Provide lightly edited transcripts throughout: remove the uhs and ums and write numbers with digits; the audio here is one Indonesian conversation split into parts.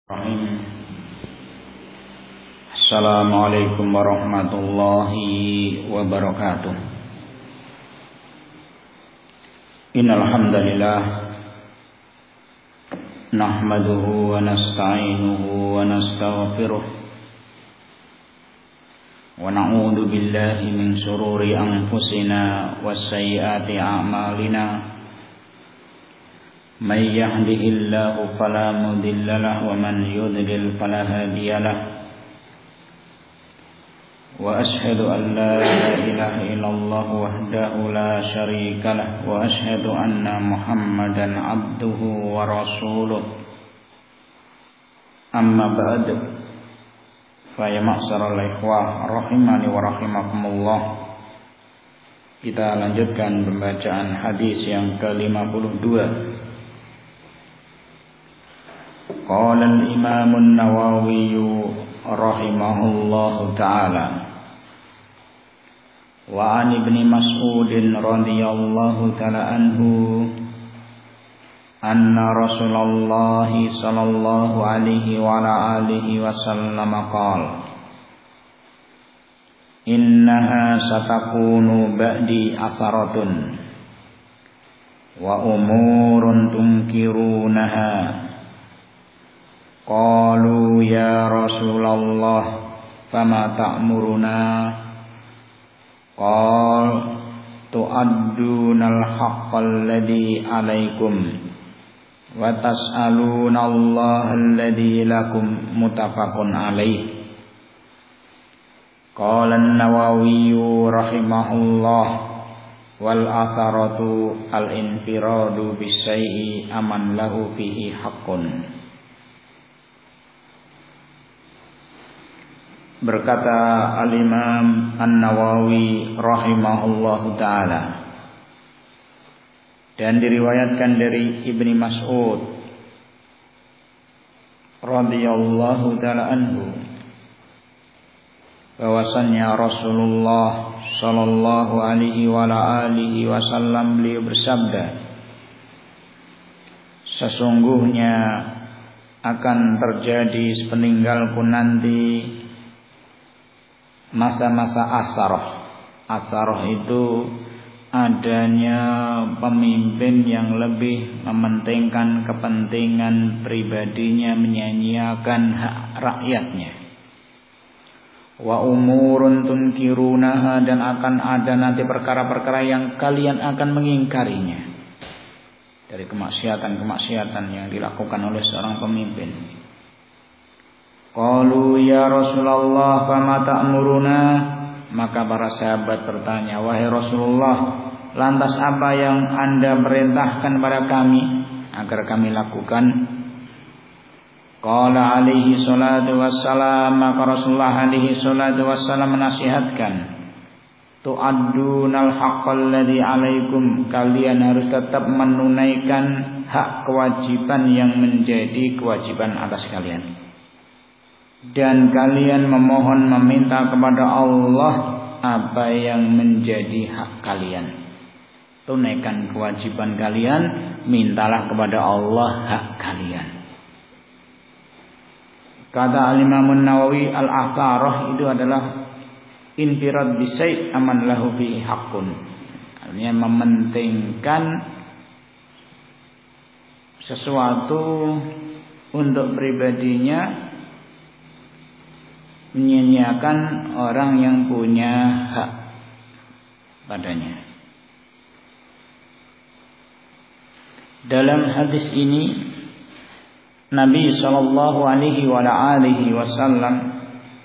Assalamualaikum warahmatullahi wabarakatuh. Innal hamdalillah nahmaduhu wa nasta'inuhu wa nastaghfiruh wa na'udzu billahi min shururi anfusina wa sayyiati a'malina. Man yahdihillahu fala mudilla lahu wa man yudlil fala hadiya lahu. Wa ashhadu an la ilaha illallah wahdahu la syarika lah wa ashhadu anna Muhammadan abduhu wa rasuluh. Amma ba'd. Fa ya ma'syaral ikhwah rahimani wa rahimakumullah. Kita lanjutkan pembacaan hadis yang ke-52. Qala al-Imam an-Nawawi rahimahullahu ta'ala wa an Ibni Mas'ud radhiyallahu ta'ala anhu anna Rasulullah sallallahu alaihi wa ala alihi wasallam qala innaha satakunu ba'di atharatun wa umurun tunkirunaha. Qalu ya Rasulullah fama ta'muruna? Qal tu'addunal haqqal ladzi 'alaikum wa tas'aluna Allah alladzi lakum muttafaqun alaih. Qala an-Nawawi rahimahullah wal atharatu al-infiradu bisyai'i aman lahu fihi haqqun. Berkata Al-Imam An-Nawawi rahimahullahu ta'ala, dan diriwayatkan dari Ibni Mas'ud radhiyallahu ta'ala anhu bahwasannya Rasulullah sallallahu alaihi wa alihi wasallam beliau bersabda, sesungguhnya akan terjadi sepeninggalku nanti masa-masa asarah. Asarah itu adanya pemimpin yang lebih mementingkan kepentingan pribadinya, menyanyiakan hak rakyatnya. Wa umurun tunkirunaha, dan akan ada nanti perkara-perkara yang kalian akan mengingkarinya dari kemaksiatan-kemaksiatan yang dilakukan oleh seorang pemimpin. Qalu ya Rasulullah fama ta'muruna? Maka para sahabat bertanya, wahai Rasulullah, lantas apa yang Anda perintahkan pada kami agar kami lakukan? Qala alaihi salatu wassalam, maka Rasulullah alaihi salatu wassalam menasihatkan, tu'addunal haqqal ladzi 'alaikum, kalian harus tetap menunaikan hak kewajiban yang menjadi kewajiban atas kalian. Dan kalian memohon meminta kepada Allah apa yang menjadi hak kalian. Tunaikan kewajiban kalian, mintalah kepada Allah hak kalian. Kata Al-Imam Nawawi, al-atharah itu adalah infirad bisai' aman lahu fihi haqqun. Artinya mementingkan sesuatu untuk pribadinya, menyanyiakan orang yang punya hak padanya. Dalam hadis ini Nabi sallallahu alaihi wa alihi wasallam,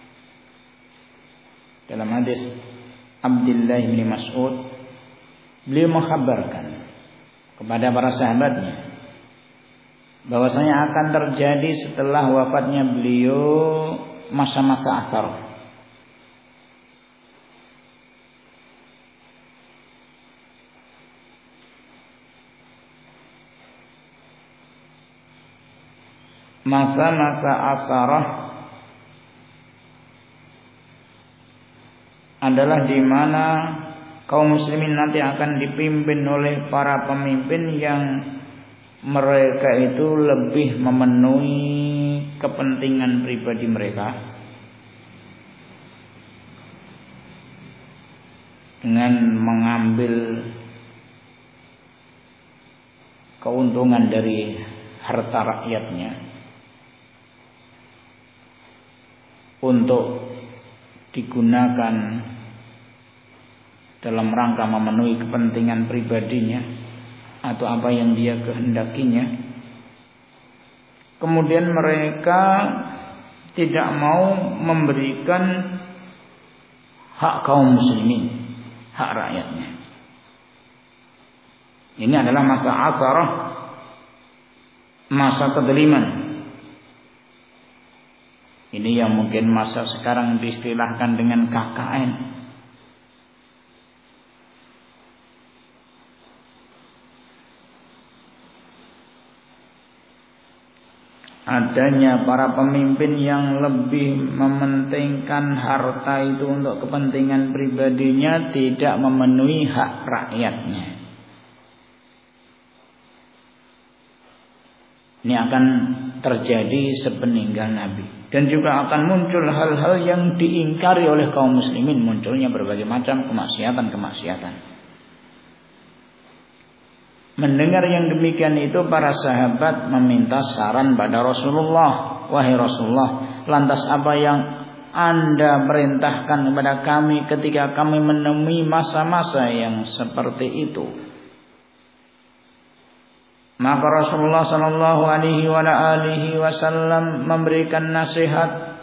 dalam hadis Abdullah bin Mas'ud, beliau mengkhabarkan kepada para sahabatnya bahwasanya akan terjadi setelah wafatnya beliau masa-masa asar. Masa-masa asarah adalah di mana kaum muslimin nanti akan dipimpin oleh para pemimpin yang mereka itu lebih memenuhi kepentingan pribadi mereka dengan mengambil keuntungan dari harta rakyatnya untuk digunakan dalam rangka memenuhi kepentingan pribadinya atau apa yang dia kehendakinya, kemudian mereka tidak mau memberikan hak kaum muslimin, hak rakyatnya. Ini adalah masa asarah, masa kedoliman. Ini yang mungkin masa sekarang diistilahkan dengan KKN. Adanya para pemimpin yang lebih mementingkan harta itu untuk kepentingan pribadinya, tidak memenuhi hak rakyatnya. Ini akan terjadi sepeninggal Nabi. Dan juga akan muncul hal-hal yang diingkari oleh kaum muslimin. Munculnya berbagai macam kemaksiatan-kemaksiatan. Mendengar yang demikian itu, para sahabat meminta saran pada Rasulullah. Wahai Rasulullah, lantas apa yang Anda perintahkan kepada kami ketika kami menemui masa-masa yang seperti itu? Maka Rasulullah sallallahu alaihi wasallam memberikan nasihat,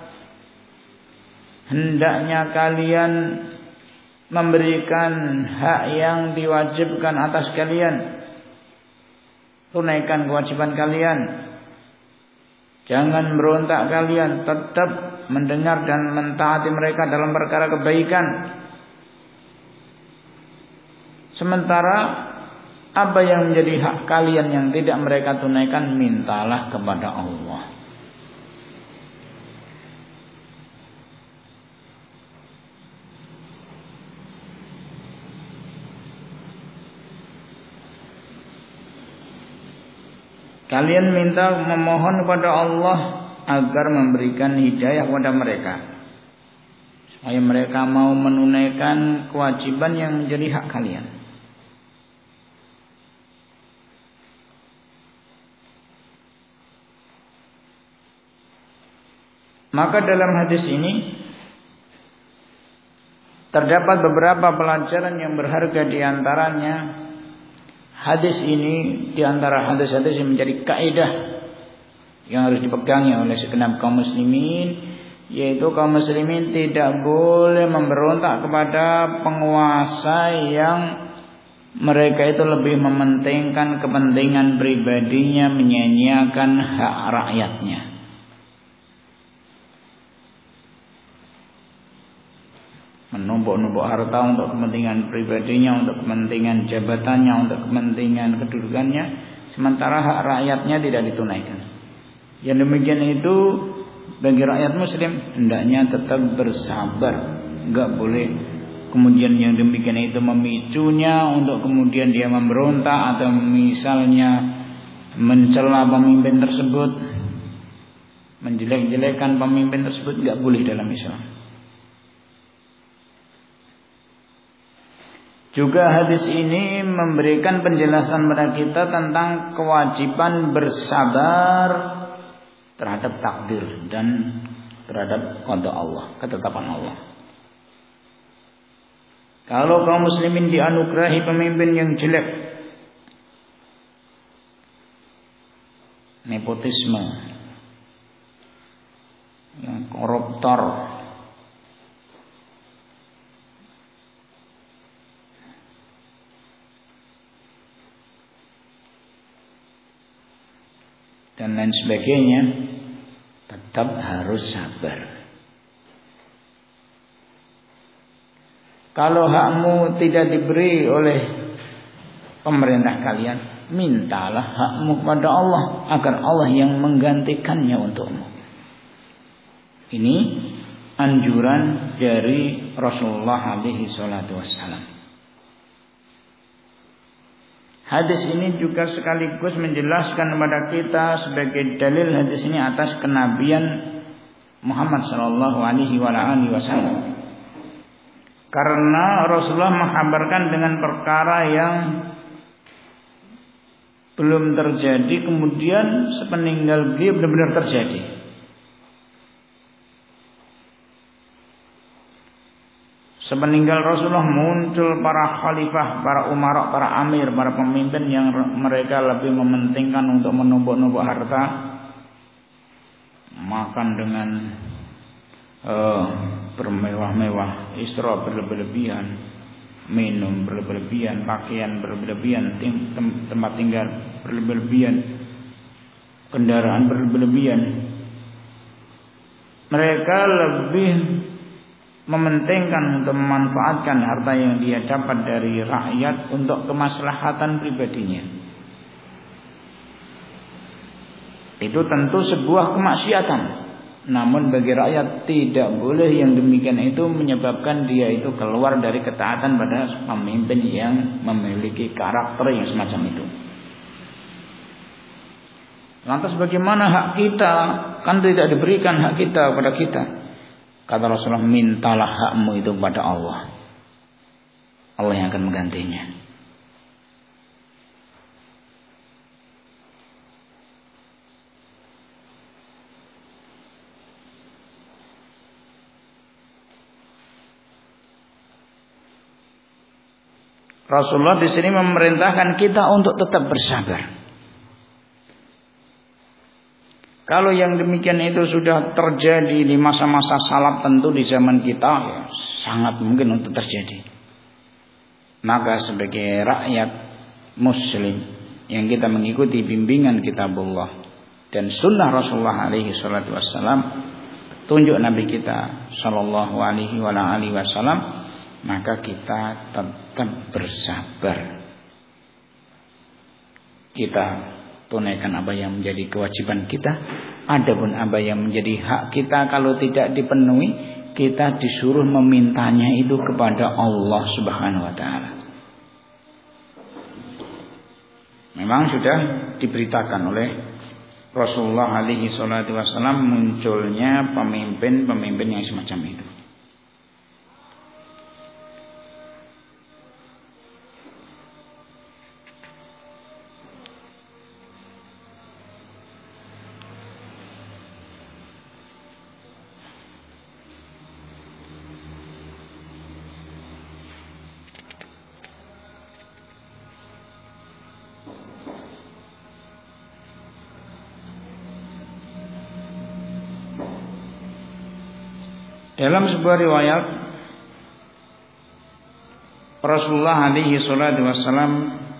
hendaknya kalian memberikan hak yang diwajibkan atas kalian, tunaikan kewajiban kalian, jangan berontak kalian, tetap mendengar dan mentaati mereka dalam perkara kebaikan. Sementara apa yang menjadi hak kalian yang tidak mereka tunaikan, mintalah kepada Allah. Kalian minta, memohon kepada Allah agar memberikan hidayah kepada mereka, supaya mereka mau menunaikan kewajiban yang menjadi hak kalian. Maka dalam hadis ini terdapat beberapa pelajaran yang berharga. Di antaranya, hadis ini di antara hadis-hadis yang menjadi kaidah yang harus dipegangi oleh segenap kaum muslimin, yaitu kaum muslimin tidak boleh memberontak kepada penguasa yang mereka itu lebih mementingkan kepentingan pribadinya, menyanyiakan hak rakyatnya. Menumpuk-numpuk harta untuk kepentingan pribadinya, untuk kepentingan jabatannya, untuk kepentingan kedudukannya, sementara hak rakyatnya tidak ditunaikan. Yang demikian itu bagi rakyat muslim hendaknya tetap bersabar, enggak boleh kemudian yang demikian itu memicunya untuk kemudian dia memberontak atau misalnya mencela pemimpin tersebut, menjelek-jelekan pemimpin tersebut, enggak boleh dalam Islam. Juga hadis ini memberikan penjelasan kepada kita tentang kewajiban bersabar terhadap takdir dan terhadap qada Allah, ketetapan Allah. Kalau kaum muslimin dianugerahi pemimpin yang jelek, nepotisme, yang koruptor, dan lain sebagainya, tetap harus sabar. Kalau hakmu tidak diberi oleh pemerintah kalian, mintalah hakmu kepada Allah agar Allah yang menggantikannya untukmu. Ini anjuran dari Rasulullah alaihi salatu wassalam. Hadis ini juga sekaligus menjelaskan kepada kita sebagai dalil hadis ini atas kenabian Muhammad sallallahu alaihi wasallam. Karena Rasulullah menghabarkan dengan perkara yang belum terjadi, kemudian sepeninggal beliau benar-benar terjadi. Sepeninggal Rasulullah muncul para khalifah, para umara, para amir, para pemimpin yang mereka lebih mementingkan untuk menumpuk-numpuk harta, makan dengan bermewah-mewah, isra berlebihan, minum berlebihan, pakaian berlebihan, tempat tinggal berlebihan, kendaraan berlebihan. Mereka lebih mementingkan untuk memanfaatkan harta yang dia dapat dari rakyat untuk kemaslahatan pribadinya. Itu tentu sebuah kemaksiatan. Namun bagi rakyat tidak boleh yang demikian itu menyebabkan dia itu keluar dari ketaatan pada pemimpin yang memiliki karakter yang semacam itu. Lantas bagaimana hak kita? Kan tidak diberikan hak kita kepada kita. Kata Rasulullah, mintalah hakmu itu kepada Allah. Allah yang akan menggantinya. Rasulullah di sini memerintahkan kita untuk tetap bersabar. Kalau yang demikian itu sudah terjadi di masa-masa salaf, tentu di zaman kita ya, sangat mungkin untuk terjadi. Maka sebagai rakyat muslim yang kita mengikuti bimbingan kitabullah dan sunnah Rasulullah alaihi salatu wassalam, tunjuk Nabi kita sallallahu alaihi wasallam, maka kita tetap bersabar. Kita tunaikan apa yang menjadi kewajiban kita. Adapun apa yang menjadi hak kita kalau tidak dipenuhi, kita disuruh memintanya itu kepada Allah Subhanahu wa taala. Memang sudah diberitakan oleh Rasulullah alaihi salatu wasallam munculnya pemimpin-pemimpin yang semacam itu. Dalam sebuah riwayat Rasulullah alaihi salatu wassalam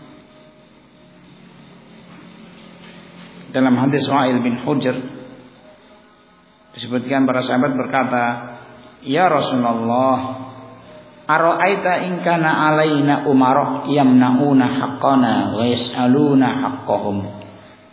dalam hadis Wa'il bin Hujr disebutkan para sahabat berkata, "Ya Rasulullah, ara'aita in kana alaina umara yamna'una haqqana wa yas'aluna haqqahum."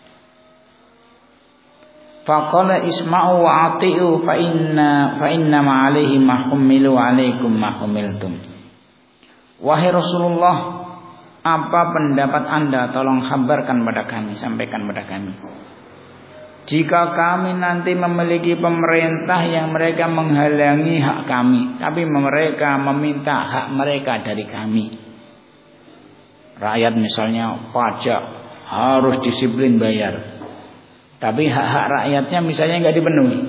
Faqala isma'u wa ati'u fa inna ma 'alaihi ma hummilu 'alaikum ma humiltum. Wahai Rasulullah, apa pendapat Anda? Tolong kabarkan pada kami, sampaikan pada kami. Jika kami nanti memiliki pemerintah yang mereka menghalangi hak kami, tapi mereka meminta hak mereka dari kami. Rakyat misalnya pajak harus disiplin bayar. Tapi hak-hak rakyatnya misalnya enggak dipenuhi.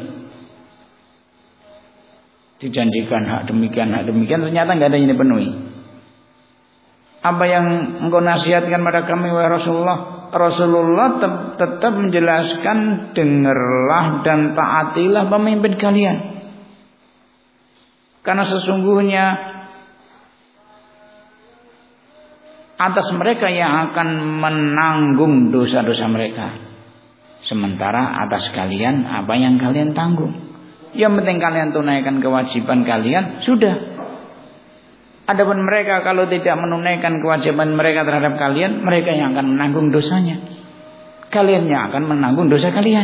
Dijanjikan hak demikian, ternyata enggak ada yang dipenuhi. Apa yang engkau nasihatkan pada kami wahai Rasulullah? Rasulullah tetap menjelaskan, dengarlah dan taatilah pemimpin kalian. Karena sesungguhnya atas mereka yang akan menanggung dosa-dosa mereka. Sementara atas kalian apa yang kalian tanggung. Yang penting kalian tunaikan kewajiban kalian, sudah. Adapun mereka kalau tidak menunaikan kewajiban mereka terhadap kalian, mereka yang akan menanggung dosanya. Kalian yang akan menanggung dosa kalian.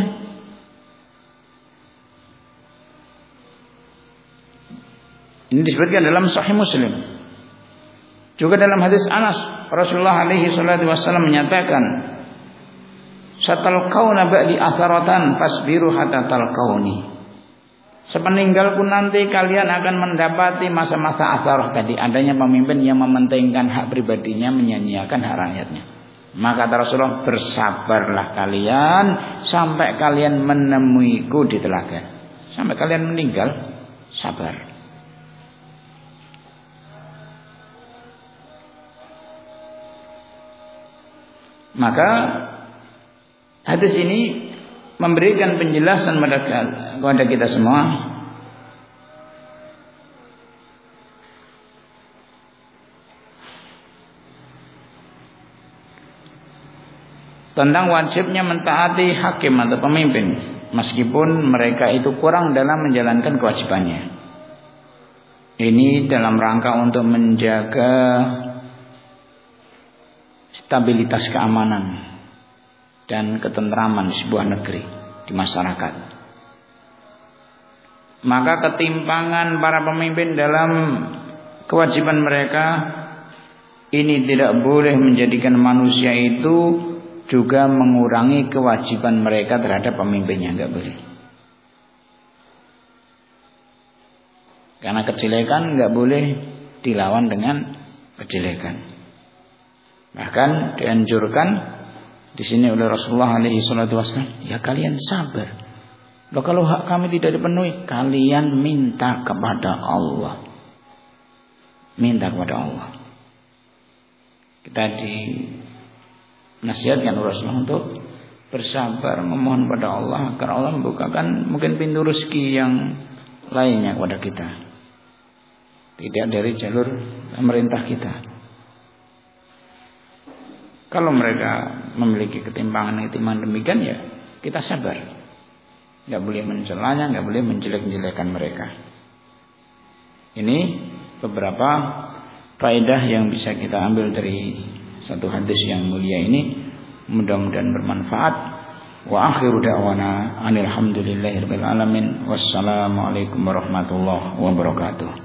Ini disebutkan dalam Sahih Muslim. Juga dalam hadis Anas, Rasulullah alaihi salatu wasallam menyatakan, "Satalqauna ba'di asaratan fasbiru hatta talqauni." Sepeninggalku nanti kalian akan mendapati masa-masa asarah tadi, adanya pemimpin yang mementingkan hak pribadinya, menyanyiakan hak rakyatnya. Maka kata Rasulullah, bersabarlah kalian sampai kalian menemuiku di telaga. Sampai kalian meninggal, sabar. Maka hadis ini memberikan penjelasan kepada kita semua tentang wajibnya mentaati hakim atau pemimpin, meskipun mereka itu kurang dalam menjalankan kewajibannya. Ini dalam rangka untuk menjaga stabilitas keamanan dan ketentraman di sebuah negeri, di masyarakat. Maka ketimpangan para pemimpin dalam kewajiban mereka ini tidak boleh menjadikan manusia itu juga mengurangi kewajiban mereka terhadap pemimpinnya, enggak boleh. Karena kejelekan enggak boleh dilawan dengan kejelekan. Bahkan dianjurkan di sini oleh Rasulullah alaihi salatu wasallam, ya kalian sabar. Loh, kalau hak kami tidak dipenuhi, kalian minta kepada Allah. Minta kepada Allah. Kita dinasihatkan oleh Rasulullah untuk bersabar, memohon pada Allah agar Allah membukakan mungkin pintu rezeki yang lainnya kepada kita. Tidak dari jalur pemerintah kita. Kalau mereka memiliki ketimpangan demikian, ya kita sabar. Enggak boleh mencelanya, enggak boleh menjelek-jelekan mereka. Ini beberapa faedah yang bisa kita ambil dari satu hadis yang mulia ini. Mudah-mudahan bermanfaat. Wa akhiru da'wana alhamdulillahirabbil alamin. Wassalamualaikum warahmatullahi wabarakatuh.